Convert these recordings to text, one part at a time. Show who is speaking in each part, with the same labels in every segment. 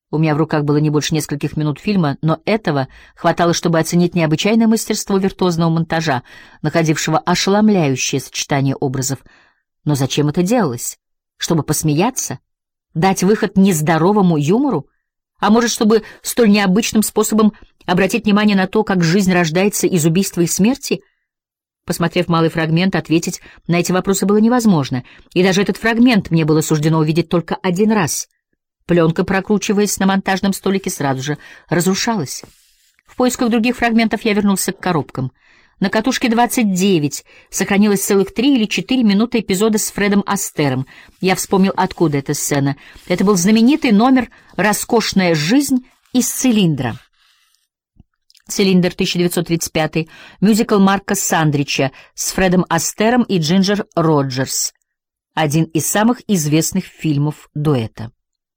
Speaker 1: У меня в руках было не больше нескольких минут фильма, но этого хватало, чтобы оценить необычайное мастерство виртуозного монтажа, находившего ошеломляющее сочетание образов. Но зачем это делалось? Чтобы посмеяться? Дать выход нездоровому юмору? А может, чтобы столь необычным способом обратить внимание на то, как жизнь рождается из убийства и смерти? Посмотрев малый фрагмент, ответить на эти вопросы было невозможно, и даже этот фрагмент мне было суждено увидеть только один раз. Пленка, прокручиваясь на монтажном столике, сразу же разрушалась. В поисках других фрагментов я вернулся к коробкам. На катушке 29 сохранилось целых 3 или 4 минуты эпизода с Фредом Астером. Я вспомнил, откуда эта сцена. Это был знаменитый номер «Роскошная жизнь» из «Цилиндра». «Цилиндр», 1935, мюзикл Марка Сандрича с Фредом Астером и Джинджер Роджерс. Один из самых известных фильмов дуэта.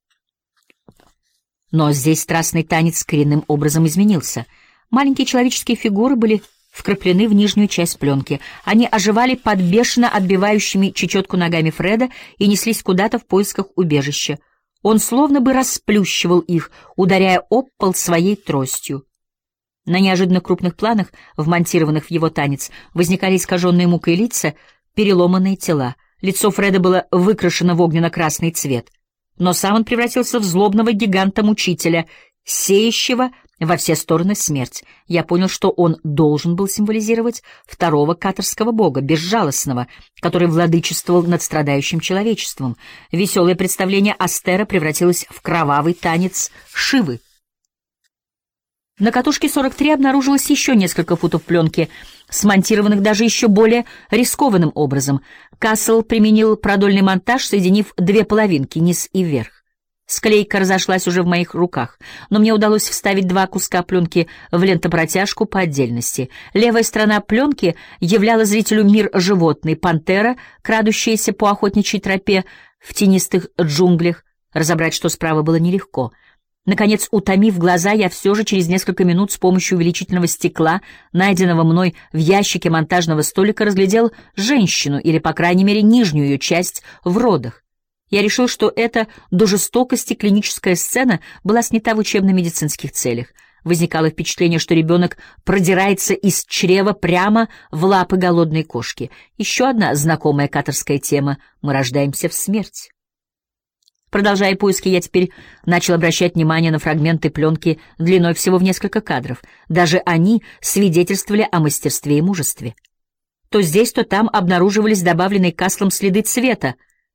Speaker 1: Но здесь страстный танец коренным образом изменился. Маленькие человеческие фигуры были вкраплены в нижнюю часть пленки. Они оживали под бешено отбивающими чечетку ногами Фреда и неслись куда-то в поисках убежища. Он словно бы расплющивал их, ударяя об пол своей тростью. На неожиданно крупных планах, вмонтированных в его танец, возникали искаженные мукой лица, переломанные тела. Лицо Фреда было выкрашено в огненно-красный цвет. Но сам он превратился в злобного гиганта-мучителя, сеющего во все стороны смерть. Я понял, что он должен был символизировать второго каторского бога, безжалостного, который владычествовал над страдающим человечеством. Веселое представление Астера превратилось в кровавый танец Шивы. На катушке 43 обнаружилось еще несколько футов пленки, смонтированных даже еще более рискованным образом. Кассел применил продольный монтаж, соединив две половинки, низ и вверх. Склейка разошлась уже в моих руках, но мне удалось вставить два куска пленки в лентопротяжку по отдельности. Левая сторона пленки являла зрителю мир животный, пантера, крадущаяся по охотничьей тропе в тенистых джунглях. Разобрать, что справа, было нелегко. Наконец, утомив глаза, я все же через несколько минут с помощью увеличительного стекла, найденного мной в ящике монтажного столика, разглядел женщину, или, по крайней мере, нижнюю ее часть, в родах. Я решил, что эта до жестокости клиническая сцена была снята в учебно-медицинских целях. Возникало впечатление, что ребенок продирается из чрева прямо в лапы голодной кошки. Еще одна знакомая каторская тема — мы рождаемся в смерть. Продолжая поиски, я теперь начал обращать внимание на фрагменты пленки длиной всего в несколько кадров. Даже они свидетельствовали о мастерстве и мужестве. То здесь, то там обнаруживались добавленные Каслом следы цвета,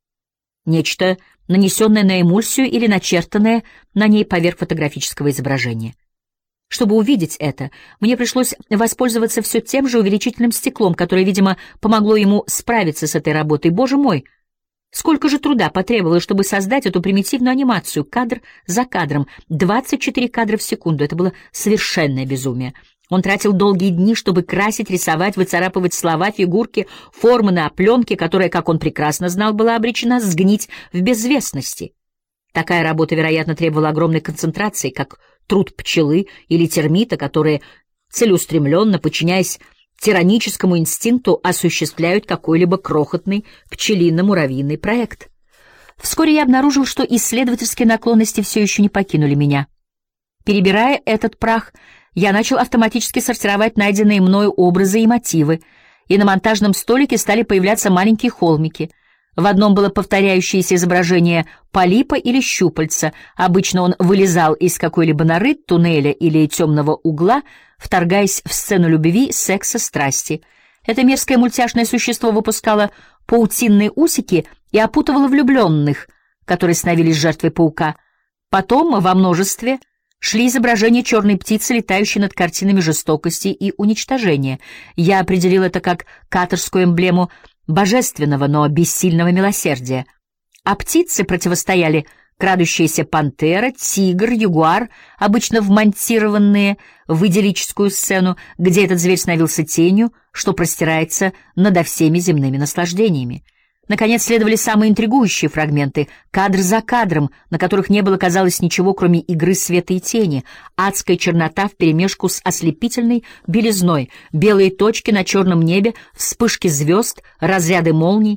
Speaker 1: нечто, нанесенное на эмульсию или начертанное на ней поверх фотографического изображения. Чтобы увидеть это, мне пришлось воспользоваться все тем же увеличительным стеклом, которое, видимо, помогло ему справиться с этой работой. Боже мой! Сколько же труда потребовалось, чтобы создать эту примитивную анимацию, кадр за кадром, 24 кадра в секунду. Это было совершенное безумие. Он тратил долгие дни, чтобы красить, рисовать, выцарапывать слова, фигурки, формы на пленке, которая, как он прекрасно знал, была обречена сгнить в безвестности. Такая работа, вероятно, требовала огромной концентрации, как труд пчелы или термита, которые целеустремленно, подчиняясь тираническому инстинкту, осуществляют какой-либо крохотный пчелино-муравьиный проект. Вскоре я обнаружил, что исследовательские наклонности все еще не покинули меня. Перебирая этот прах, я начал автоматически сортировать найденные мною образы и мотивы, и на монтажном столике стали появляться маленькие холмики. В одном было повторяющееся изображение полипа или щупальца. Обычно он вылезал из какой-либо норы, туннеля или темного угла, вторгаясь в сцену любви, секса, страсти. Это мерзкое мультяшное существо выпускало паутинные усики и опутывало влюбленных, которые становились жертвой паука. Потом, во множестве, шли изображения черной птицы, летающей над картинами жестокости и уничтожения. Я определил это как каторскую эмблему божественного, но бессильного милосердия. А птицы противостояли крадущаяся пантера, тигр, ягуар, обычно вмонтированные в идиллическую сцену, где этот зверь становился тенью, что простирается надо всеми земными наслаждениями. Наконец следовали самые интригующие фрагменты, кадр за кадром, на которых не было, казалось, ничего, кроме игры света и тени, адская чернота вперемешку с ослепительной белизной, белые точки на черном небе, вспышки звезд, разряды молний.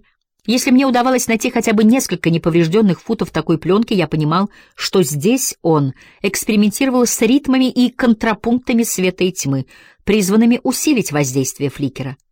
Speaker 1: Если мне удавалось найти хотя бы несколько неповрежденных футов такой пленки, я понимал, что здесь он экспериментировал с ритмами и контрапунктами света и тьмы, призванными усилить воздействие фликера.